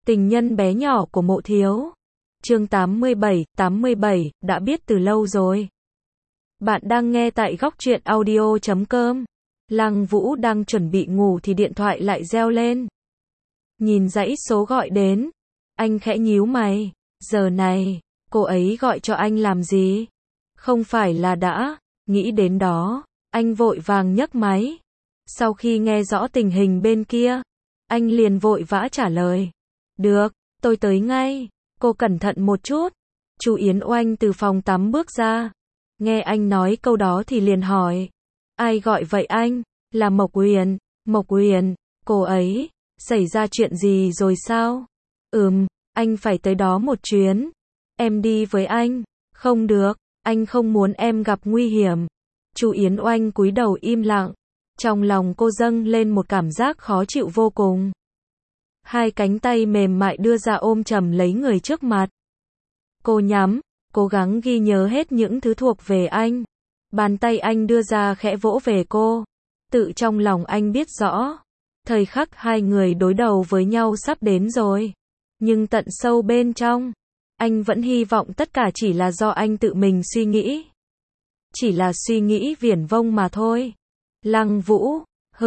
Tình nhân bé nhỏ của Mộ Thiếu. Chương 87, đã biết từ lâu rồi. Bạn đang nghe tại góc truyện audio.com. Lăng Vũ đang chuẩn bị ngủ thì điện thoại lại reo lên. Nhìn dãy số gọi đến, anh khẽ nhíu mày, giờ này, cô ấy gọi cho anh làm gì? Không phải là đã, nghĩ đến đó, anh vội vàng nhấc máy. Sau khi nghe rõ tình hình bên kia, anh liền vội vã trả lời. Được, tôi tới ngay, cô cẩn thận một chút. Chu Yến Oanh từ phòng tắm bước ra. Nghe anh nói câu đó thì liền hỏi. Ai gọi vậy anh? Là Mộc Uyển. Mộc Uyển, cô ấy, xảy ra chuyện gì rồi sao? Anh phải tới đó một chuyến. Em đi với anh. Không được, anh không muốn em gặp nguy hiểm. Chu Yến Oanh cúi đầu im lặng. Trong lòng cô dâng lên một cảm giác khó chịu vô cùng. Hai cánh tay mềm mại đưa ra ôm chầm lấy người trước mặt. Cô nhắm, cố gắng ghi nhớ hết những thứ thuộc về anh. Bàn tay anh đưa ra khẽ vỗ về cô. Tự trong lòng anh biết rõ, thời khắc hai người đối đầu với nhau sắp đến rồi. Nhưng tận sâu bên trong, anh vẫn hy vọng tất cả chỉ là do anh tự mình suy nghĩ. Chỉ là suy nghĩ viển vông mà thôi. Lăng Vũ,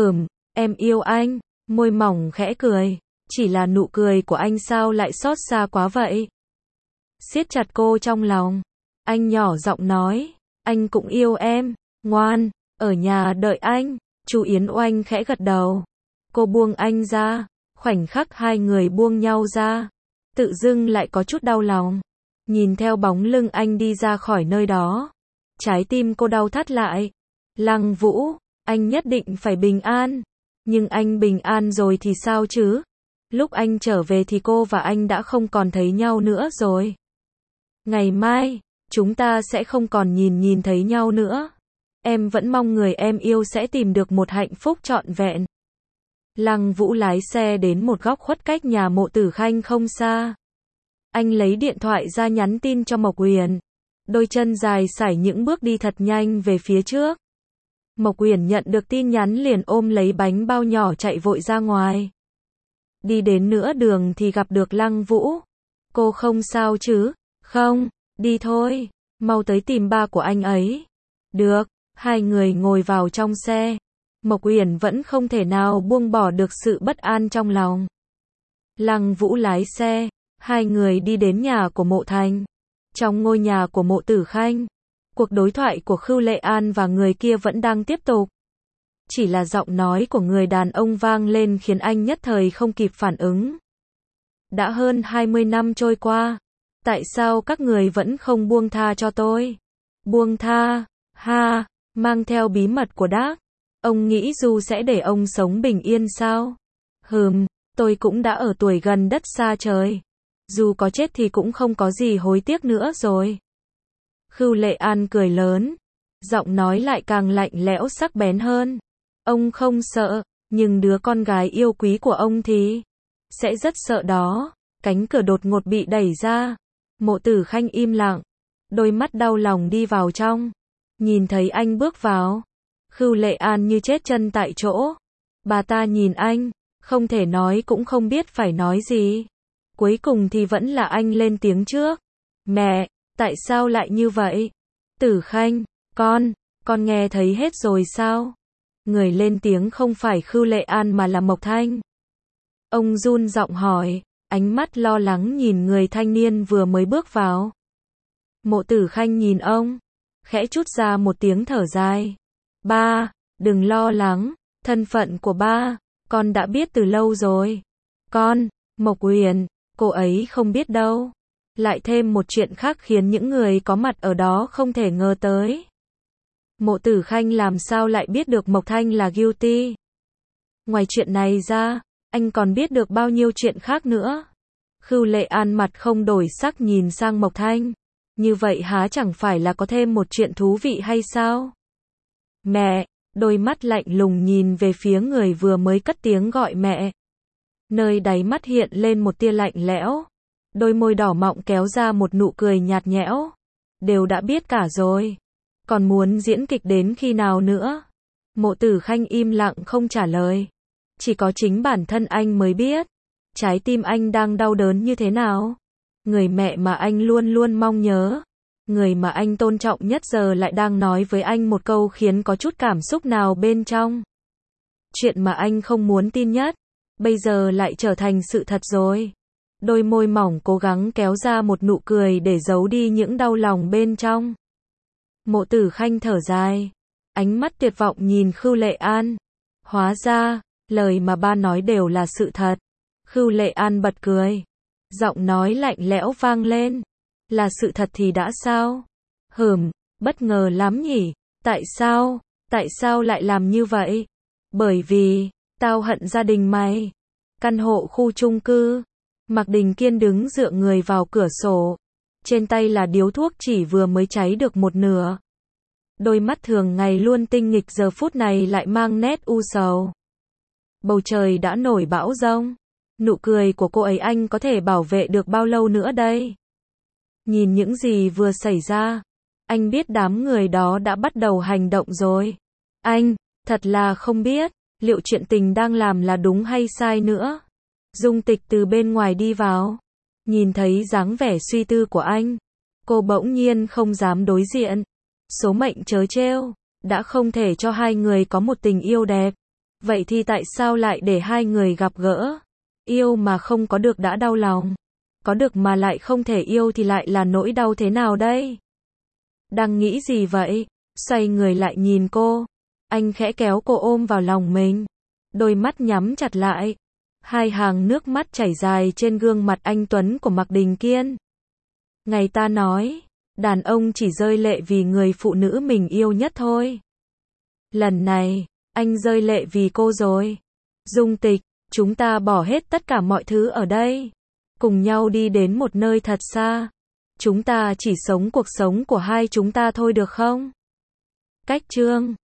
em yêu anh, môi mỏng khẽ cười. Chỉ là nụ cười của anh sao lại xót xa quá vậy? Siết chặt cô trong lòng, anh nhỏ giọng nói, anh cũng yêu em, ngoan, ở nhà đợi anh. Chu Yến Oanh khẽ gật đầu. Cô buông anh ra, khoảnh khắc hai người buông nhau ra, tự dưng lại có chút đau lòng. Nhìn theo bóng lưng anh đi ra khỏi nơi đó, trái tim cô đau thắt lại. Lăng Vũ, anh nhất định phải bình an. Nhưng anh bình an rồi thì sao chứ? Lúc anh trở về thì cô và anh đã không còn thấy nhau nữa rồi. Ngày mai, chúng ta sẽ không còn nhìn thấy nhau nữa. Em vẫn mong người em yêu sẽ tìm được một hạnh phúc trọn vẹn. Lăng Vũ lái xe đến một góc khuất cách nhà Mộ Tử Khanh không xa. Anh lấy điện thoại ra nhắn tin cho Mộc Uyển. Đôi chân dài sải những bước đi thật nhanh về phía trước. Mộc Uyển nhận được tin nhắn liền ôm lấy bánh bao nhỏ chạy vội ra ngoài. Đi đến nửa đường thì gặp được Lăng Vũ. Cô không sao chứ? Không, đi thôi, mau tới tìm ba của anh ấy. Được, hai người ngồi vào trong xe. Mộc Uyển vẫn không thể nào buông bỏ được sự bất an trong lòng. Lăng Vũ lái xe, hai người đi đến nhà của Mộ Thành. Trong ngôi nhà của Mộ Tử Khanh, cuộc đối thoại của Khưu Lệ An và người kia vẫn đang tiếp tục. Chỉ là giọng nói của người đàn ông vang lên khiến anh nhất thời không kịp phản ứng. Đã hơn 20 năm trôi qua, tại sao các người vẫn không buông tha cho tôi? Buông tha? Ha, mang theo bí mật của Đác. Ông nghĩ Du sẽ để ông sống bình yên sao? Tôi cũng đã ở tuổi gần đất xa trời. Dù có chết thì cũng không có gì hối tiếc nữa rồi. Khưu Lệ An cười lớn, giọng nói lại càng lạnh lẽo sắc bén hơn. Ông không sợ, nhưng đứa con gái yêu quý của ông thì sẽ rất sợ đó. Cánh cửa đột ngột bị đẩy ra. Mộ Tử Khanh im lặng, đôi mắt đau lòng đi vào trong. Nhìn thấy anh bước vào, Khưu Lệ An như chết chân tại chỗ. Bà ta nhìn anh, không thể nói cũng không biết phải nói gì. Cuối cùng thì vẫn là anh lên tiếng trước. Mẹ, tại sao lại như vậy? Tử Khanh, con nghe thấy hết rồi sao? Người lên tiếng không phải Khưu Lệ An mà là Mộc Thanh. Ông run giọng hỏi, ánh mắt lo lắng nhìn người thanh niên vừa mới bước vào. Mộ Tử Khanh nhìn ông, khẽ trút ra một tiếng thở dài. Ba, đừng lo lắng, thân phận của ba, con đã biết từ lâu rồi. Mộc Uyển, cô ấy không biết đâu. Lại thêm một chuyện khác khiến những người có mặt ở đó không thể ngờ tới. Mộ Tử Khanh làm sao lại biết được Mộc Thanh là guilty? Ngoài chuyện này ra, anh còn biết được bao nhiêu chuyện khác nữa. Khưu Lệ An mặt không đổi sắc nhìn sang Mộc Thanh. Như vậy há chẳng phải là có thêm một chuyện thú vị hay sao? Mẹ, đôi mắt lạnh lùng nhìn về phía người vừa mới cất tiếng gọi mẹ. Nơi đáy mắt hiện lên một tia lạnh lẽo. Đôi môi đỏ mọng kéo ra một nụ cười nhạt nhẽo. Đều đã biết cả rồi. Còn muốn diễn kịch đến khi nào nữa? Mộ Tử Khanh im lặng không trả lời. Chỉ có chính bản thân anh mới biết. Trái tim anh đang đau đớn như thế nào? Người mẹ mà anh luôn luôn mong nhớ, người mà anh tôn trọng nhất giờ lại đang nói với anh một câu khiến có chút cảm xúc nào bên trong. Chuyện mà anh không muốn tin nhất, bây giờ lại trở thành sự thật rồi. Đôi môi mỏng cố gắng kéo ra một nụ cười để giấu đi những đau lòng bên trong. Mộ Tử Khanh thở dài, ánh mắt tuyệt vọng nhìn Khưu Lệ An. Hóa ra, lời mà ba nói đều là sự thật. Khưu Lệ An bật cười, giọng nói lạnh lẽo vang lên. Là sự thật thì đã sao? Bất ngờ lắm nhỉ? Tại sao lại làm như vậy? Bởi vì, tao hận gia đình mày. Căn hộ khu chung cư. Mạc Đình Kiên đứng dựa người vào cửa sổ. Trên tay là điếu thuốc chỉ vừa mới cháy được một nửa. Đôi mắt thường ngày luôn tinh nghịch giờ phút này lại mang nét u sầu. Bầu trời đã nổi bão giông. Nụ cười của cô ấy anh có thể bảo vệ được bao lâu nữa đây? Nhìn những gì vừa xảy ra, anh biết đám người đó đã bắt đầu hành động rồi. Anh, thật là không biết, liệu chuyện tình đang làm là đúng hay sai nữa. Dung Tịch từ bên ngoài đi vào. Nhìn thấy dáng vẻ suy tư của anh, cô bỗng nhiên không dám đối diện. Số mệnh trớ trêu, đã không thể cho hai người có một tình yêu đẹp. Vậy thì tại sao lại để hai người gặp gỡ? Yêu mà không có được đã đau lòng. Có được mà lại không thể yêu thì lại là nỗi đau thế nào đây? Đang nghĩ gì vậy? Xoay người lại nhìn cô. Anh khẽ kéo cô ôm vào lòng mình. Đôi mắt nhắm chặt lại. Hai hàng nước mắt chảy dài trên gương mặt anh tuấn của Mạc Đình Kiên. Ngày ta nói, đàn ông chỉ rơi lệ vì người phụ nữ mình yêu nhất thôi. Lần này, anh rơi lệ vì cô rồi. Dung Tịch, chúng ta bỏ hết tất cả mọi thứ ở đây. Cùng nhau đi đến một nơi thật xa. Chúng ta chỉ sống cuộc sống của hai chúng ta thôi được không? Cách chương